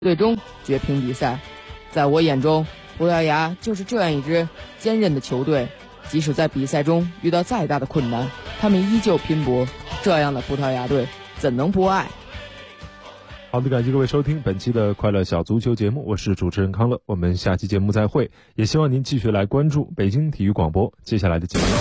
最终绝平比赛。在我眼中，葡萄牙就是这样一支坚韧的球队，即使在比赛中遇到再大的困难，他们依旧拼搏。这样的葡萄牙队怎能不爱？ 好的，感谢各位收听本期的快乐小足球节目，我是主持人康乐，我们下期节目再会，也希望您继续来关注北京体育广播接下来的节目。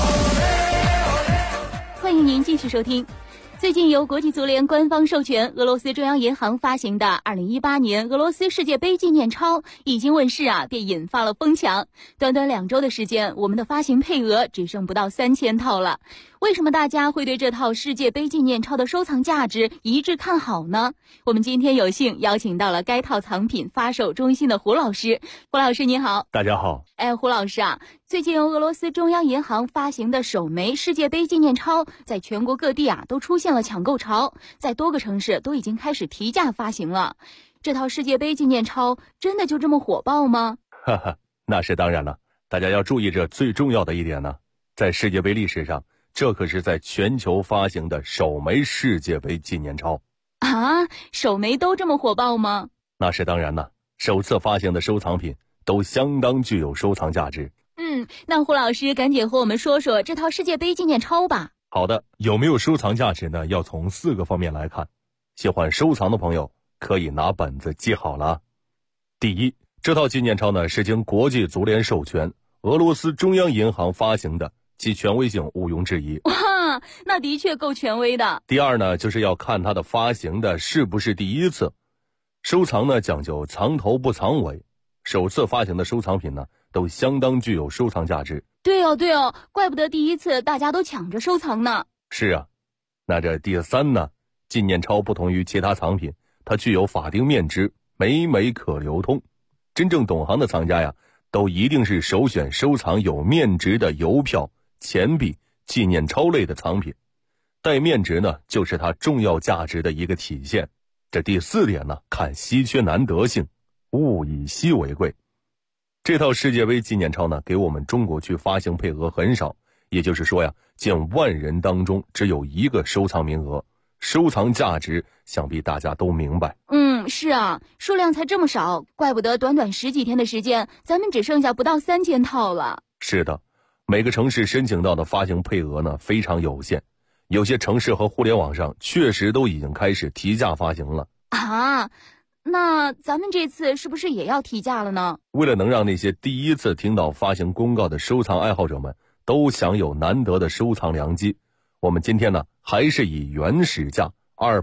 欢迎您继续收听。最近由国际足联官方授权，俄罗斯中央银行发行的2018年俄罗斯世界杯纪念钞已经问世便引发了疯抢。短短2周的时间，我们的发行配额只剩不到3000套了。为什么大家会对这套世界杯纪念钞的收藏价值一致看好呢？我们今天有幸邀请到了该套藏品发售中心的胡老师。胡老师您好。 大家好。 胡老师最近由俄罗斯中央银行发行的首枚世界杯纪念钞在全国各地都出现了抢购潮，在多个城市都已经开始提价发行了。这套世界杯纪念钞真的就这么火爆吗？ 哈哈，那是当然了。大家要注意这最重要的一点呢，在世界杯历史上，这可是在全球发行的首枚世界杯纪念钞首枚都这么火爆吗？ 那是当然了，首次发行的收藏品都相当具有收藏价值。 那胡老师赶紧和我们说说这套世界杯纪念钞吧。 好的，有没有收藏价值呢？要从4个方面来看。喜欢收藏的朋友可以拿本子记好了。第一，这套纪念钞呢是经国际足联授权，俄罗斯中央银行发行的，其权威性毋庸置疑。 哇，那的确够权威的。 第二呢，就是要看它的发行的是不是第一次。收藏呢讲究藏头不藏尾，首次发行的收藏品呢都相当具有收藏价值。 对哦，怪不得第一次大家都抢着收藏呢。 是啊，那这第3呢，纪念钞不同于其他藏品，它具有法定面值，每枚可流通。真正懂行的藏家呀，都一定是首选收藏有面值的邮票、钱币、纪念钞类的藏品。带面值呢，就是它重要价值的一个体现。这第4点呢，看稀缺难得性，物以稀为贵。这套世界杯纪念钞呢，给我们中国区发行配额很少，也就是说呀，近万人当中只有1个收藏名额，收藏价值想必大家都明白。 是数量才这么少，怪不得短短10几天的时间，咱们只剩下不到3000套了。 是的，每个城市申请到的发行配额呢非常有限，有些城市和互联网上确实都已经开始提价发行了。 那咱们这次是不是也要提价了呢？ 为了能让那些第一次听到发行公告的收藏爱好者们都享有难得的收藏良机，我们今天呢还是以原始价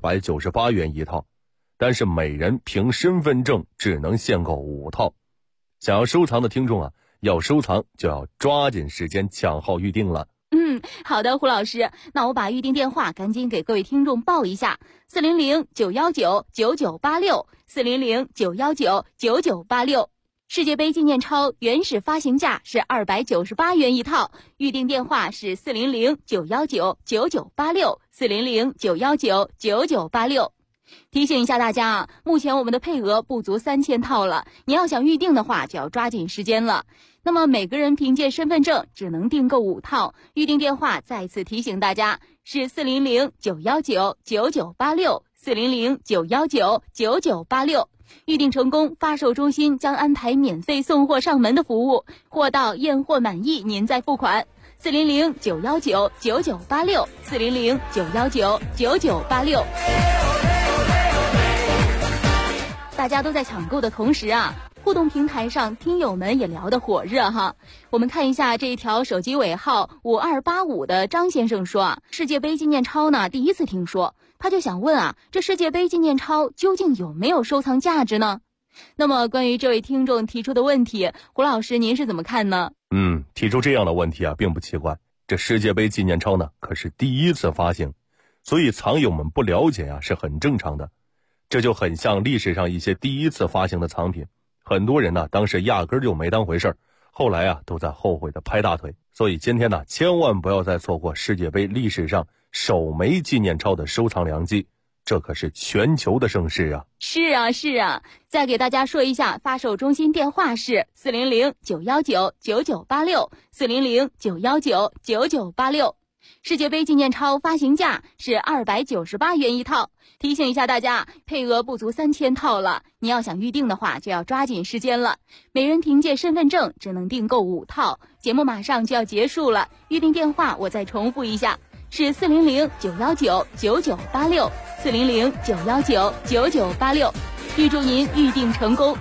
298元一套，但是每人凭身份证只能限购5套。想要收藏的听众要收藏就要抓紧时间抢号预定了。 好的，胡老师，那我把预定电话赶紧给各位听众报一下：400-919-9986，400-919-9986。世界杯纪念钞原始发行价是298元一套，预定电话是400-919-9986，400-919-9986。提醒一下大家目前我们的配额不足3000套了，你要想预定的话就要抓紧时间了。那么每个人凭借身份证只能订购5套，预定电话再次提醒大家是400-919-9986，400-919-9986。预定成功，发售中心将安排免费送货上门的服务，货到验货满意您再付款。400-919-9986，400-919-9986。大家都在抢购的同时互动平台上听友们也聊得火热我们看一下这一条手机尾号5285的张先生说世界杯纪念钞呢第一次听说，他就想问这世界杯纪念钞究竟有没有收藏价值呢？那么关于这位听众提出的问题，胡老师您是怎么看呢？ 提出这样的问题并不奇怪，这世界杯纪念钞呢可是第一次发行，所以藏友们不了解是很正常的。这就很像历史上一些第一次发行的藏品，很多人呢当时压根就没当回事儿，后来都在后悔的拍大腿。所以今天呢千万不要再错过世界杯历史上首枚纪念钞的收藏良机，这可是全球的盛事是啊，再给大家说一下，发售中心电话是400-919-9986，400-919-9986。 世界杯纪念钞发行价是298元一套。提醒一下大家，配额不足3000套了，你要想预定的话就要抓紧时间了。每人凭借身份证只能订购5套，节目马上就要结束了，预定电话我再重复一下，是400-919-9986，400-919-9986，预祝您预定成功。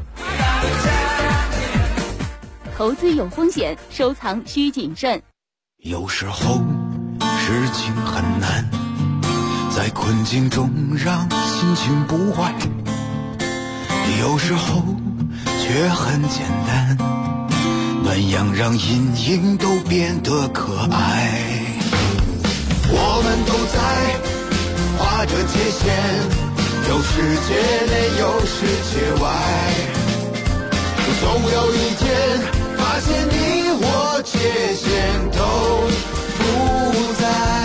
投资有风险，收藏需谨慎。 有时候事情很难，在困境中让心情不坏，有时候却很简单，暖阳让阴影都变得可爱。我们都在画着界限，有世界内有世界外，总有一天发现你我界限都不在。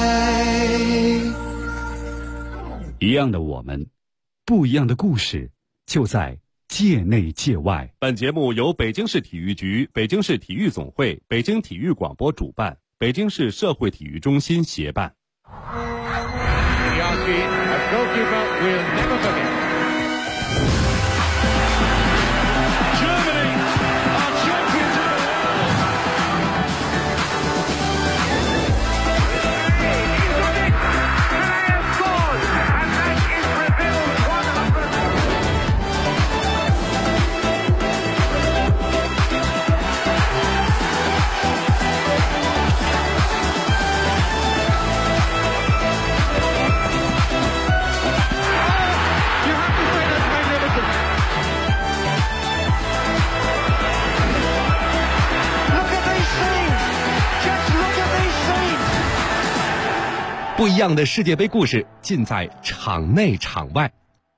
一样的我们，不一样的故事，就在界内界外。 本节目由北京市体育局、北京市体育总会、北京体育广播主办，北京市社会体育中心协办。 不一样的世界杯故事尽在场内场外。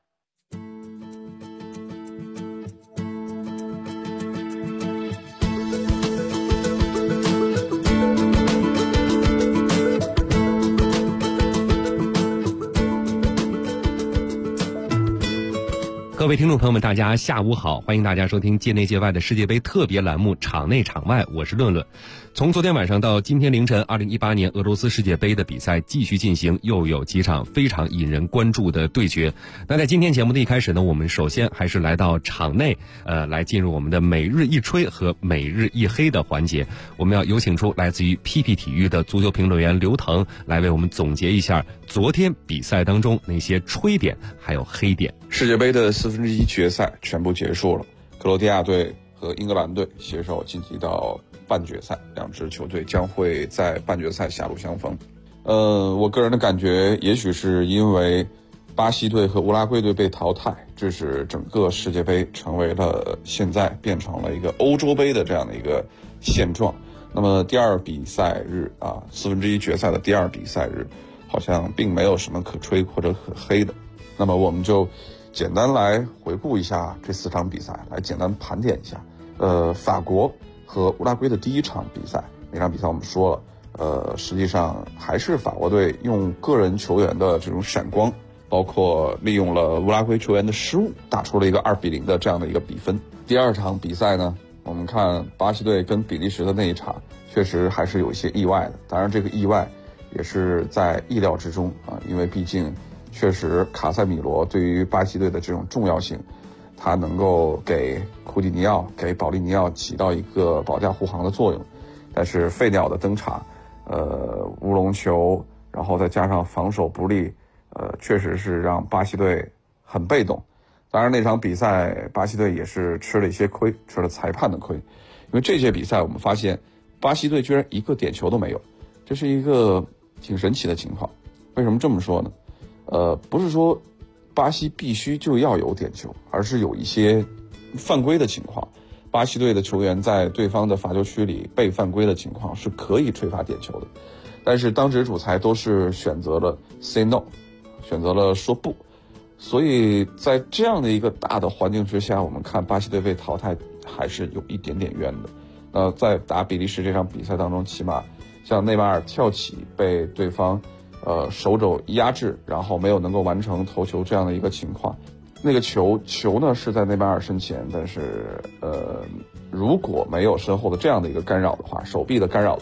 各位听众朋友们，大家下午好，欢迎大家收听界内界外的世界杯特别栏目场内场外，我是论论。从昨天晚上到今天凌晨，2018年俄罗斯世界杯的比赛继续进行，又有几场非常引人关注的对决。那在今天节目的一开始呢，我们首先还是来到场内，来进入我们的每日一吹和每日一黑的环节。我们要有请出来自于 PP 体育的足球评论员刘腾，来为我们总结一下昨天比赛当中那些吹点还有黑点。 世界杯的1/4决赛全部结束了，克罗地亚队和英格兰队携手晋级到半决赛，两支球队将会在半决赛狭路相逢。我个人的感觉，也许是因为巴西队和乌拉圭队被淘汰，致使整个世界杯成为了现在变成了一个欧洲杯的这样的一个现状。那么第二比赛日1/4决赛的第二比赛日，好像并没有什么可吹或者可黑的。那么我们就简单来回顾一下这4场比赛，来简单盘点一下。法国和乌拉圭的第一场比赛，那场比赛我们说了，实际上还是法国队用个人球员的这种闪光，包括利用了乌拉圭球员的失误，打出了一个2-0的这样的一个比分。第二场比赛呢，我们看巴西队跟比利时的那一场，确实还是有一些意外的。当然这个意外也是在意料之中因为毕竟确实卡塞米罗对于巴西队的这种重要性，他能够给库蒂尼奥、给保利尼奥起到一个保驾护航的作用。但是费鸟的登场，乌龙球，然后再加上防守不利，确实是让巴西队很被动。当然那场比赛巴西队也是吃了一些亏，吃了裁判的亏。因为这届比赛我们发现巴西队居然一个点球都没有，这是一个挺神奇的情况。为什么这么说呢？不是说巴西必须就要有点球，而是有一些犯规的情况，巴西队的球员在对方的罚球区里被犯规的情况是可以吹罚点球的，但是当值主裁都是选择了 say no， 选择了说不。所以在这样的一个大的环境之下，我们看巴西队被淘汰还是有一点点冤的。在打比利时这场比赛当中，起码像内马尔跳起被对方手肘压制，然后没有能够完成头球这样的一个情况。那个球呢是在内马尔身前，但是如果没有身后的这样的一个干扰的话，手臂的干扰的话，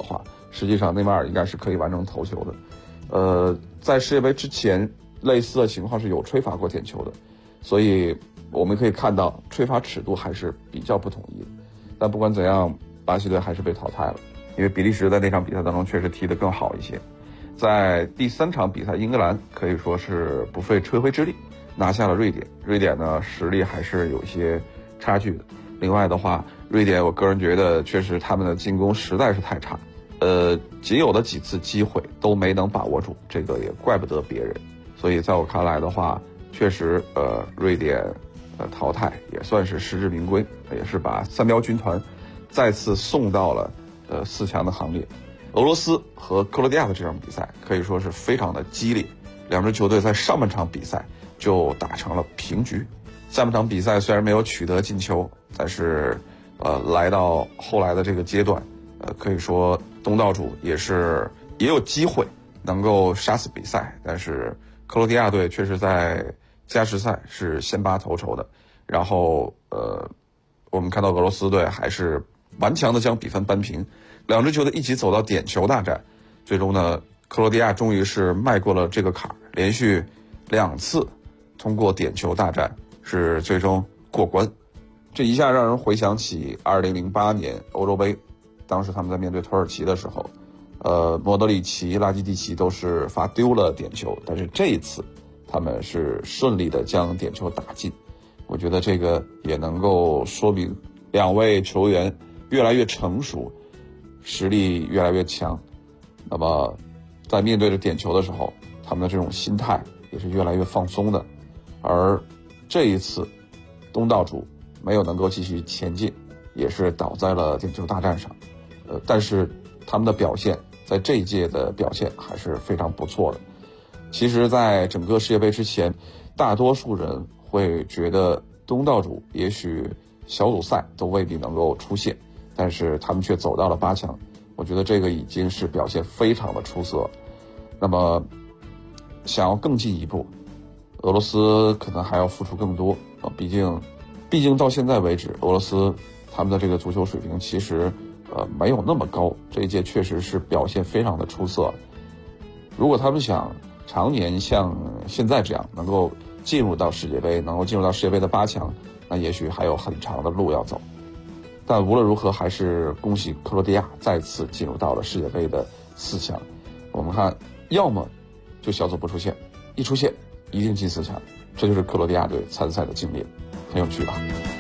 实际上内马尔应该是可以完成头球的。在世界杯之前，类似的情况是有吹罚过点球的，所以我们可以看到吹罚尺度还是比较不统一的。但不管怎样，巴西队还是被淘汰了，因为比利时在那场比赛当中确实踢得更好一些。在第3场比赛，英格兰可以说是不费吹灰之力拿下了瑞典。瑞典呢，实力还是有一些差距的。另外的话，瑞典我个人觉得确实他们的进攻实在是太差，仅有的几次机会都没能把握住，这个也怪不得别人。所以在我看来的话，确实瑞典淘汰也算是实至名归，也是把三标军团再次送到了4强的行列。俄罗斯和克罗地亚的这场比赛可以说是非常的激烈，两支球队在上半场比赛就打成了平局。下半场比赛虽然没有取得进球，但是来到后来的这个阶段，可以说东道主也有机会能够杀死比赛，但是克罗地亚队确实在加时赛是先拔头筹的，然后我们看到俄罗斯队还是顽强的将比分扳平，两支球队一起走到点球大战，最终呢，克罗地亚终于是迈过了这个坎儿，连续2次通过点球大战是最终过关。这一下让人回想起2008年欧洲杯，当时他们在面对土耳其的时候，莫德里奇、拉基蒂奇都是罚丢了点球，但是这一次他们是顺利的将点球打进。我觉得这个也能够说明两位球员越来越成熟，实力越来越强。那么在面对着点球的时候，他们的这种心态也是越来越放松的。而这一次东道主没有能够继续前进，也是倒在了点球大战上。但是他们的表现，在这一届的表现还是非常不错的。其实在整个世界杯之前，大多数人会觉得东道主也许小组赛都未必能够出现，但是他们却走到了8强，我觉得这个已经是表现非常的出色。那么想要更进一步，俄罗斯可能还要付出更多啊，毕竟到现在为止，俄罗斯他们的这个足球水平其实没有那么高，这一届确实是表现非常的出色。如果他们想常年像现在这样能够进入到世界杯，能够进入到世界杯的8强，那也许还有很长的路要走。但无论如何，还是恭喜克罗地亚再次进入到了世界杯的4强。我们看，要么就小组不出现，一出现一定进4强，这就是克罗地亚队参赛的经历，很有趣吧。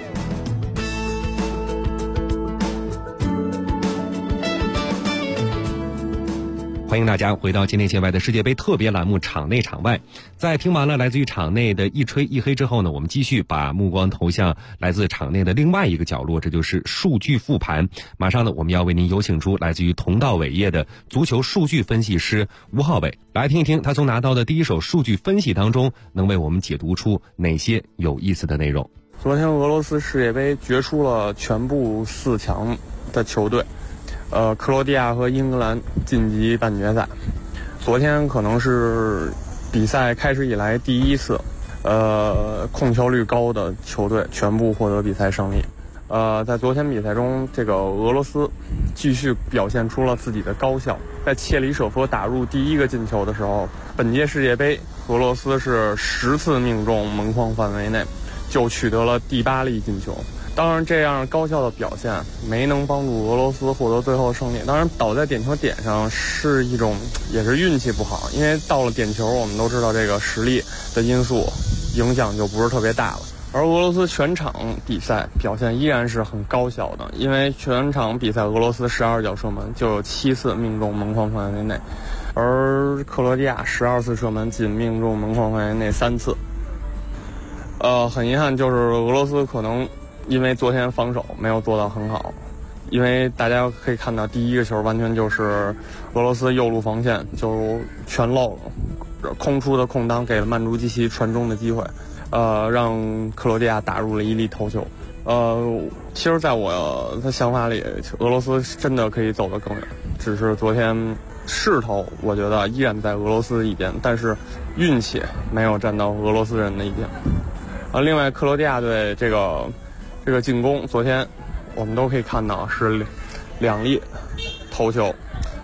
欢迎大家回到界内界外的世界杯特别栏目场内场外。在听完了来自于场内的一吹一黑之后呢，我们继续把目光投向来自场内的另外一个角落，这就是数据复盘。马上呢，我们要为您有请出来自于同道伟业的足球数据分析师吴浩伟，来听一听他从拿到的第一手数据分析当中能为我们解读出哪些有意思的内容。 昨天俄罗斯世界杯决出了全部4强的球队，克罗地亚和英格兰晋级半决赛。昨天可能是比赛开始以来第一次，控球率高的球队全部获得比赛胜利。在昨天比赛中，这个俄罗斯继续表现出了自己的高效。在切里舍夫打入第1个进球的时候，本届世界杯俄罗斯是10次命中门框范围内，就取得了第8粒进球。当然，这样高效的表现没能帮助俄罗斯获得最后胜利。当然，倒在点球点上是一种也是运气不好，因为到了点球，我们都知道这个实力的因素影响就不是特别大了。而俄罗斯全场比赛表现依然是很高效的，因为全场比赛俄罗斯12脚射门就有7次命中门框范围内，而克罗地亚12次射门仅命中门框范围内3次。很遗憾，就是俄罗斯可能因为昨天防守没有做到很好，因为大家可以看到第1个球完全就是俄罗斯右路防线就全漏了，空出的空当给了曼朱基奇传中的机会，让克罗地亚打入了1粒头球。其实在我的想法里，俄罗斯真的可以走得更远，只是昨天势头我觉得依然在俄罗斯一边，但是运气没有站到俄罗斯人的一边。另外克罗地亚队这个进攻，昨天我们都可以看到是2粒头球，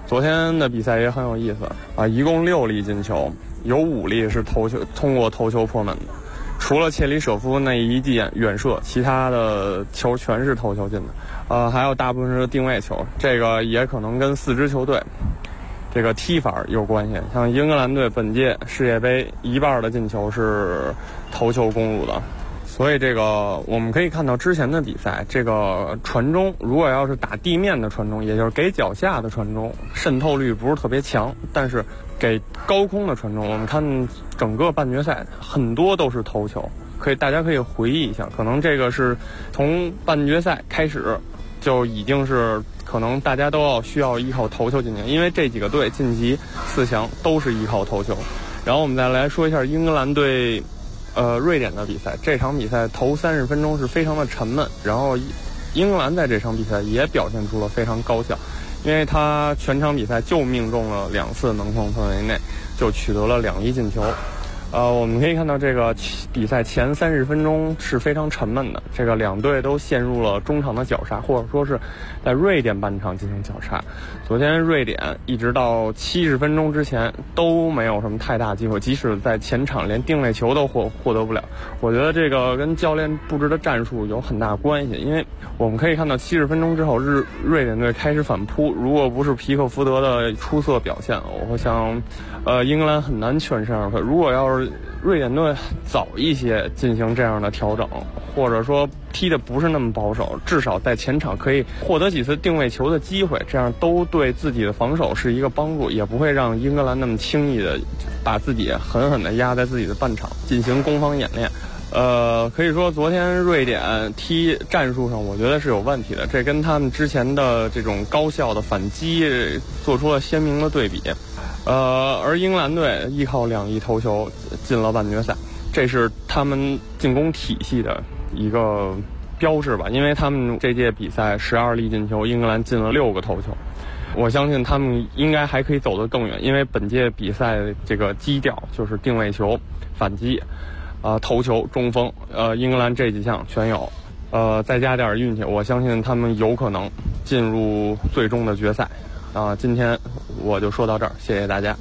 昨天的比赛也很有意思啊，一共6粒进球，有5粒是通过头球破门的，除了切里舍夫那一记远射，其他的球全是头球进的。还有大部分是定位球，这个也可能跟4支球队这个踢法有关系。像英格兰队本届世界杯一半的进球是头球攻入的，所以这个我们可以看到之前的比赛，这个传中如果要是打地面的传中，也就是给脚下的传中，渗透率不是特别强，但是给高空的传中，我们看整个半决赛很多都是头球。大家可以回忆一下，可能这个是从半决赛开始就已经是可能大家都需要依靠头球进行，因为这几个队晋级4强都是依靠头球。然后我们再来说一下英格兰队瑞典的比赛，这场比赛头30分钟是非常的沉闷，然后英格兰在这场比赛也表现出了非常高效，因为他全场比赛就命中了2次门框范围内，就取得了2粒进球。我们可以看到这个比赛前30分钟是非常沉闷的，这个两队都陷入了中场的绞杀，或者说是在瑞典半场进行绞杀。昨天瑞典一直到70分钟之前都没有什么太大机会，即使在前场连定位球都获得不了。我觉得这个跟教练布置的战术有很大关系，因为我们可以看到70分钟之后瑞典队开始反扑，如果不是皮克福德的出色表现，我想英格兰很难全身而退。如果要是瑞典队早一些进行这样的调整，或者说踢的不是那么保守，至少在前场可以获得几次定位球的机会，这样都对自己的防守是一个帮助，也不会让英格兰那么轻易的把自己狠狠的压在自己的半场进行攻防演练。可以说昨天瑞典踢战术上我觉得是有问题的，这跟他们之前的这种高效的反击做出了鲜明的对比。而英格兰队依靠2粒头球进了半决赛，这是他们进攻体系的一个标志吧，因为他们这届比赛12粒进球，英格兰进了6个头球。我相信他们应该还可以走得更远，因为本届比赛这个基调就是定位球、反击、头球、中锋，英格兰这几项全有，再加点运气，我相信他们有可能进入最终的决赛。今天我就说到这儿，谢谢大家。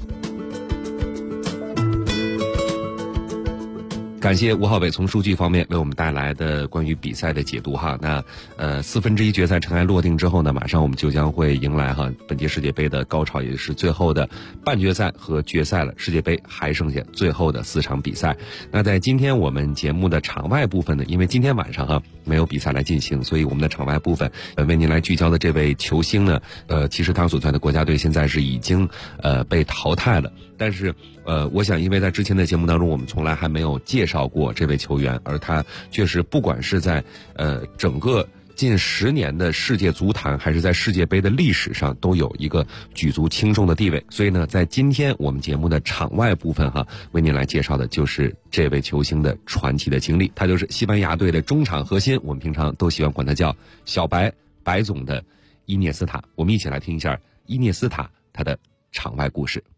感谢吴浩伟从数据方面为我们带来的关于比赛的解读哈。那1/4决赛尘埃落定之后呢，马上我们就将会迎来本届世界杯的高潮，也就是最后的半决赛和决赛了。世界杯还剩下最后的4场比赛。那在今天我们节目的场外部分呢，因为今天晚上没有比赛来进行，所以我们的场外部分为您来聚焦的这位球星呢，其实他所在的国家队现在是已经被淘汰了。但是我想因为在之前的节目当中我们从来还没有介绍过这位球员，而他确实不管是在整个近10年的世界足坛还是在世界杯的历史上都有一个举足轻重的地位。所以呢，在今天我们节目的场外部分为您来介绍的就是这位球星的传奇的经历。他就是西班牙队的中场核心，我们平常都喜欢管他叫小白白总的伊涅斯塔。我们一起来听一下伊涅斯塔他的场外故事。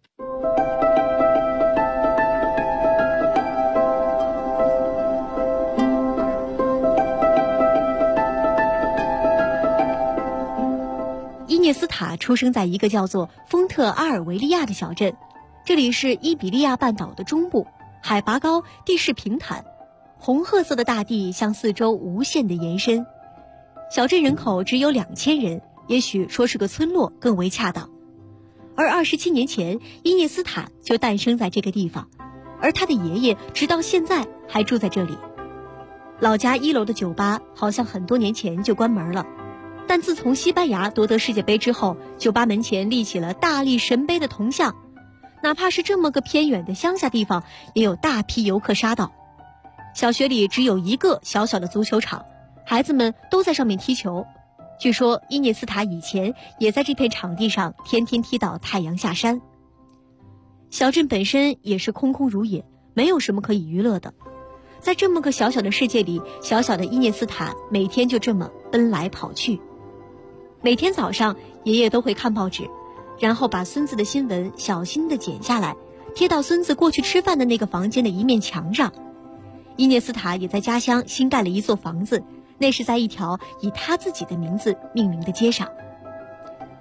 伊涅斯塔出生在一个叫做丰特阿尔维利亚的小镇，这里是伊比利亚半岛的中部，海拔高，地势平坦，红褐色的大地向四周无限的延伸。小镇人口只有2000人，也许说是个村落更为恰当。而27年前，伊涅斯塔就诞生在这个地方，而他的爷爷直到现在还住在这里。老家1楼的酒吧好像很多年前就关门了，但自从西班牙夺得世界杯之后，酒吧门前立起了大力神杯的铜像，哪怕是这么个偏远的乡下地方，也有大批游客杀到。小学里只有一个小小的足球场，孩子们都在上面踢球。据说伊涅斯塔以前也在这片场地上天天踢到太阳下山。小镇本身也是空空如也，没有什么可以娱乐的。在这么个小小的世界里，小小的伊涅斯塔每天就这么奔来跑去。每天早上，爷爷都会看报纸，然后把孙子的新闻小心地剪下来，贴到孙子过去吃饭的那个房间的一面墙上。伊涅斯塔也在家乡新盖了一座房子，那是在一条以他自己的名字命名的街上。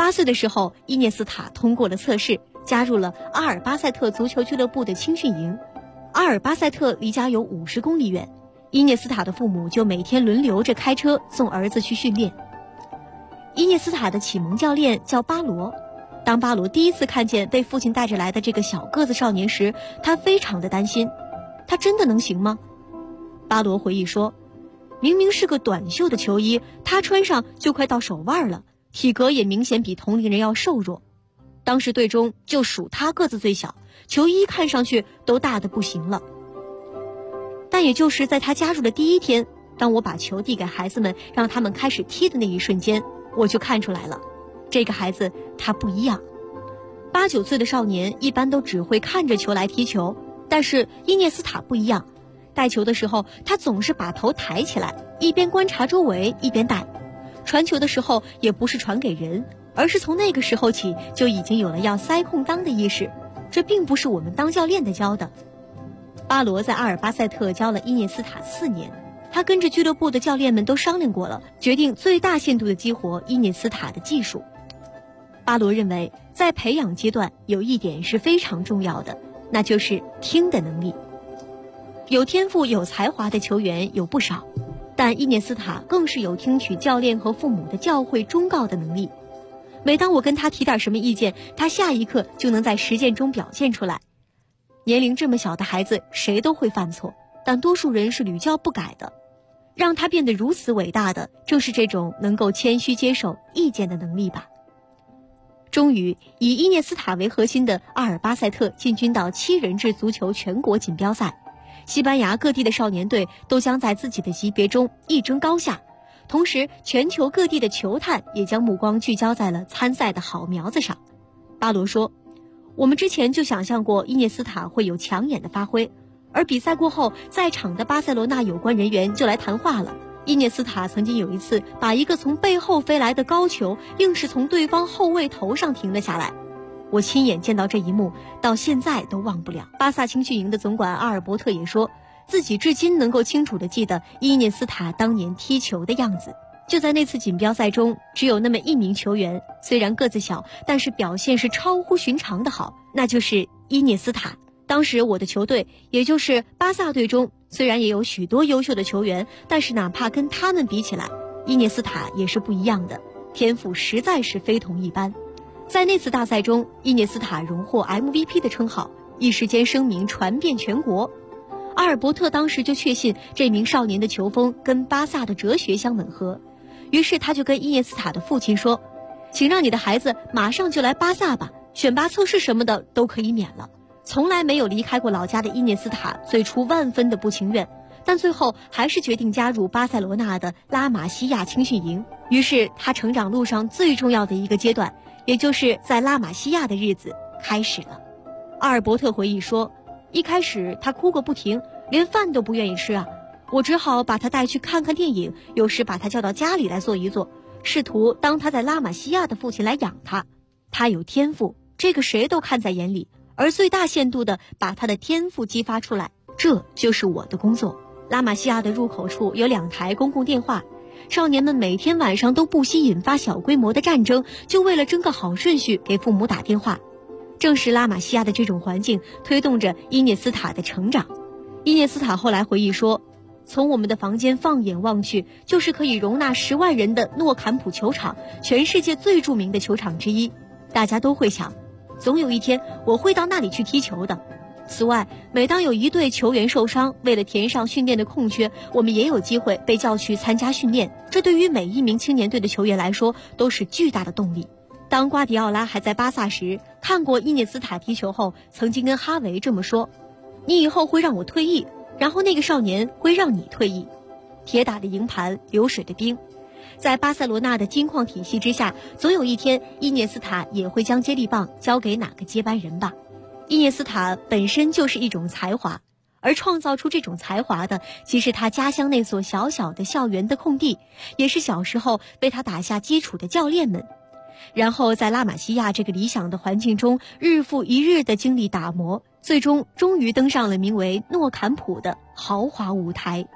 8岁的时候，伊涅斯塔通过了测试，加入了阿尔巴塞特足球俱乐部的青训营。阿尔巴塞特离家有50公里远，伊涅斯塔的父母就每天轮流着开车送儿子去训练。伊涅斯塔的启蒙教练叫巴罗。当巴罗第一次看见被父亲带着来的这个小个子少年时，他非常的担心，他真的能行吗？巴罗回忆说，明明是个短袖的球衣，他穿上就快到手腕了，体格也明显比同龄人要瘦弱。当时队中就属他个子最小，球衣看上去都大得不行了。但也就是在他加入的第1天，当我把球递给孩子们，让他们开始踢的那一瞬间，我就看出来了，这个孩子他不一样。8、9岁的少年一般都只会看着球来踢球，但是伊涅斯塔不一样，带球的时候他总是把头抬起来，一边观察周围一边带。传球的时候也不是传给人，而是从那个时候起就已经有了要塞空当的意识，这并不是我们当教练的教的。巴罗在阿尔巴塞特教了伊涅斯塔4年，他跟着俱乐部的教练们都商量过了，决定最大限度地激活伊涅斯塔的技术。巴罗认为，在培养阶段有一点是非常重要的，那就是听的能力。有天赋有才华的球员有不少，但伊涅斯塔更是有听取教练和父母的教诲忠告的能力。每当我跟他提点什么意见，他下一刻就能在实践中表现出来。年龄这么小的孩子谁都会犯错，但多数人是屡教不改的。让他变得如此伟大的，正是这种能够谦虚接受意见的能力吧。终于，以伊涅斯塔为核心的阿尔巴塞特进军到7人制足球全国锦标赛，西班牙各地的少年队都将在自己的级别中一争高下，同时全球各地的球探也将目光聚焦在了参赛的好苗子上。巴罗说，我们之前就想象过伊涅斯塔会有抢眼的发挥，而比赛过后，在场的巴塞罗那有关人员就来谈话了。伊涅斯塔曾经有一次把一个从背后飞来的高球硬是从对方后卫头上停了下来，我亲眼见到这一幕，到现在都忘不了。巴萨青训营的总管阿尔伯特也说，自己至今能够清楚地记得伊涅斯塔当年踢球的样子。就在那次锦标赛中，只有那么1名球员，虽然个子小，但是表现是超乎寻常的好，那就是伊涅斯塔。当时我的球队，也就是巴萨队中，虽然也有许多优秀的球员，但是哪怕跟他们比起来，伊涅斯塔也是不一样的，天赋实在是非同一般。在那次大赛中，伊涅斯塔荣获 MVP 的称号，一时间声名传遍全国。阿尔伯特当时就确信这名少年的球风跟巴萨的哲学相吻合，于是他就跟伊涅斯塔的父亲说，请让你的孩子马上就来巴萨吧，选拔测试什么的都可以免了。从来没有离开过老家的伊涅斯塔最初万分的不情愿，但最后还是决定加入巴塞罗那的拉玛西亚青训营。于是他成长路上最重要的一个阶段，也就是在拉玛西亚的日子开始了。阿尔伯特回忆说，一开始他哭个不停，连饭都不愿意吃啊，我只好把他带去看看电影，有时把他叫到家里来坐一坐，试图当他在拉玛西亚的父亲来养他。他有天赋，这个谁都看在眼里，而最大限度地把他的天赋激发出来，这就是我的工作。拉玛西亚的入口处有2台公共电话，少年们每天晚上都不惜引发小规模的战争，就为了争个好顺序给父母打电话。正是拉玛西亚的这种环境推动着伊涅斯塔的成长。伊涅斯塔后来回忆说，从我们的房间放眼望去，就是可以容纳10万人的诺坎普球场，全世界最著名的球场之一。大家都会想，总有一天我会到那里去踢球的。此外，每当有一队球员受伤，为了填上训练的空缺，我们也有机会被叫去参加训练，这对于每一名青年队的球员来说都是巨大的动力。当瓜迪奥拉还在巴萨时，看过伊涅斯塔踢球后，曾经跟哈维这么说，你以后会让我退役，然后那个少年会让你退役。铁打的营盘流水的兵，在巴塞罗那的金矿体系之下，总有一天伊涅斯塔也会将接力棒交给哪个接班人吧。伊涅斯塔本身就是一种才华，而创造出这种才华的，其实他家乡那所小小的校园的空地，也是小时候为他打下基础的教练们。然后在拉玛西亚这个理想的环境中，日复一日的经历打磨，最终终于登上了名为诺坎普的豪华舞台。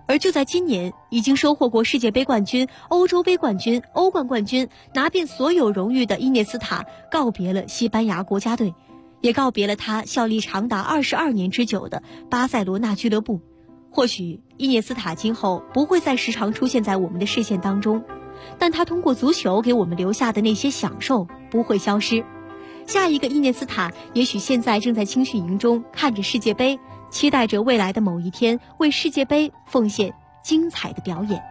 而就在今年，已经收获过世界杯冠军、欧洲杯冠军、欧冠冠军，拿遍所有荣誉的伊涅斯塔告别了西班牙国家队，也告别了他效力长达22年之久的巴塞罗那俱乐部。或许伊涅斯塔今后不会再时常出现在我们的视线当中，但他通过足球给我们留下的那些享受不会消失。下一个伊涅斯塔也许现在正在青训营中看着世界杯，期待着未来的某一天为世界杯奉献精彩的表演。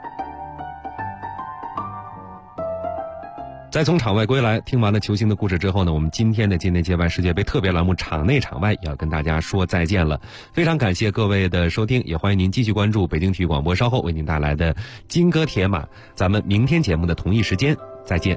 在从场外归来，听完了球星的故事之后呢，我们今天的境内界外世界杯特别栏目场内场外也要跟大家说再见了。非常感谢各位的收听，也欢迎您继续关注北京体育广播稍后为您带来的金戈铁马。咱们明天节目的同一时间再见。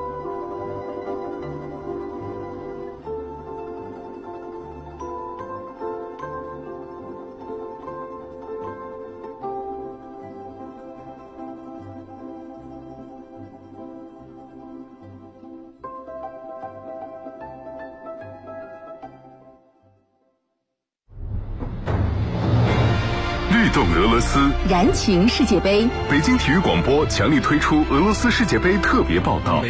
律动俄罗斯， 燃情世界杯。 北京体育广播强力推出俄罗斯世界杯特别报道。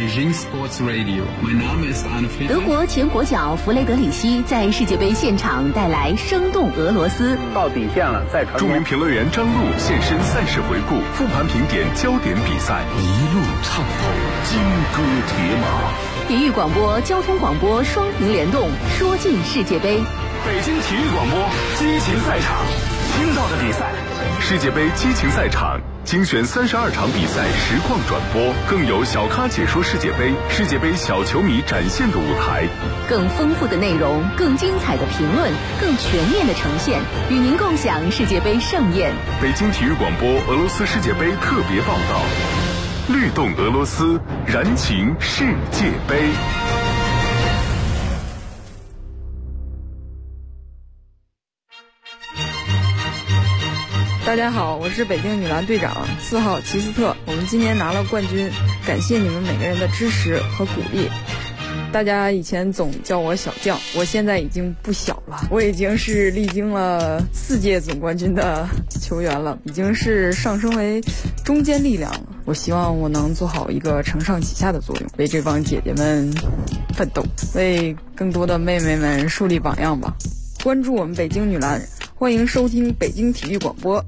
德国前国脚弗雷德里希在世界杯现场带来生动俄罗斯。 到底线了，再传。 著名评论员张璐现身赛事回顾，复盘评点焦点比赛，一路畅透金戈铁马。 体育广播、交通广播双屏联动，说尽世界杯。 北京体育广播激情赛场，听到的比赛，世界杯激情赛场精选32场比赛实况转播，更有小咖解说世界杯，世界杯小球迷展现的舞台， 更丰富的内容，更精彩的评论，更全面的呈现，与您共享世界杯盛宴。 北京体育广播俄罗斯世界杯特别报道，律动俄罗斯，燃情世界杯。 大家好，我是北京女篮队长4号齐斯特，我们今年拿了冠军，感谢你们每个人的支持和鼓励。大家以前总叫我小将，我现在已经不小了，我已经是历经了4届总冠军的球员了，已经是上升为中坚力量了。我希望我能做好一个承上启下的作用，为这帮姐姐们奋斗，为更多的妹妹们树立榜样吧。关注我们北京女篮，欢迎收听北京体育广播。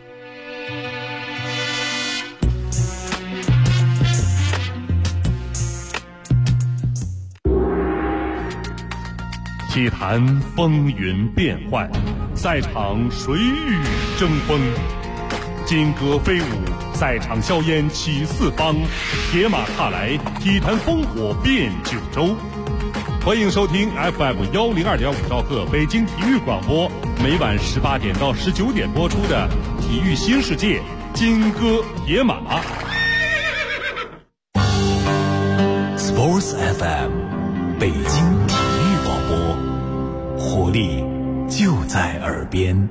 体坛风云变幻，赛场水雨争锋，金戈飞舞，赛场硝烟起四方，铁马踏来，体坛烽火遍九州。欢迎收听 FM102.5兆赫北京体育广播，每晚18点到19点播出的《体育新世界》金戈铁马。 Sports FM， 北京体育广播，活力就在耳边。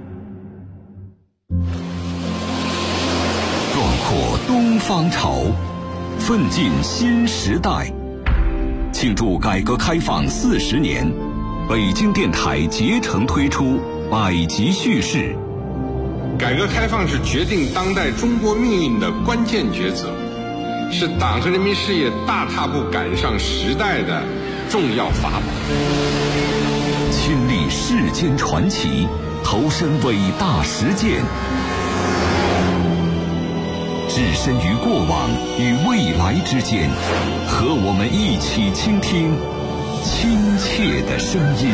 壮阔东方潮，奋进新时代。庆祝改革开放40年，北京电台竭诚推出百集叙事。 改革开放是决定当代中国命运的关键抉择，是党和人民事业大踏步赶上时代的重要法宝。 亲历世间传奇，投身伟大实践，置身于过往与未来之间，和我们一起倾听亲切的声音。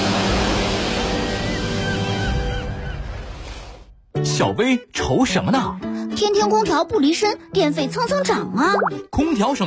小薇愁什么呢？ 天天空调不离身，电费蹭蹭涨啊！ 空调省